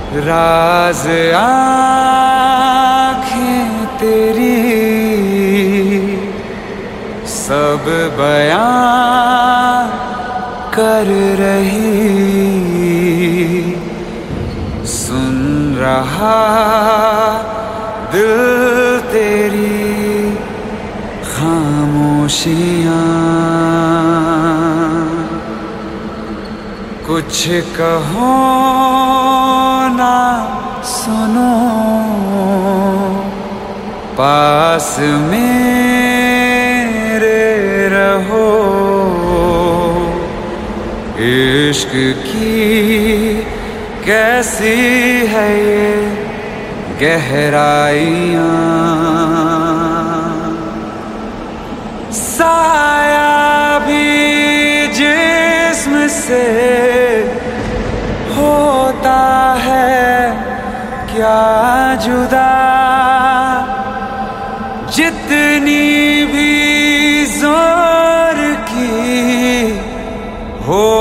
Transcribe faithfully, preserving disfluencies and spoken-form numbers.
राज आँखें तेरी सब बयां कर रही, सुन रहा दिल तेरी खामोशियाँ। कुछ कहो ना सुनो, पास मेरे रहो। इश्क की कैसी है ये गहराइयाँ, साया भी जिस्म से होता है क्या जुदा, जितनी भी जोर की हो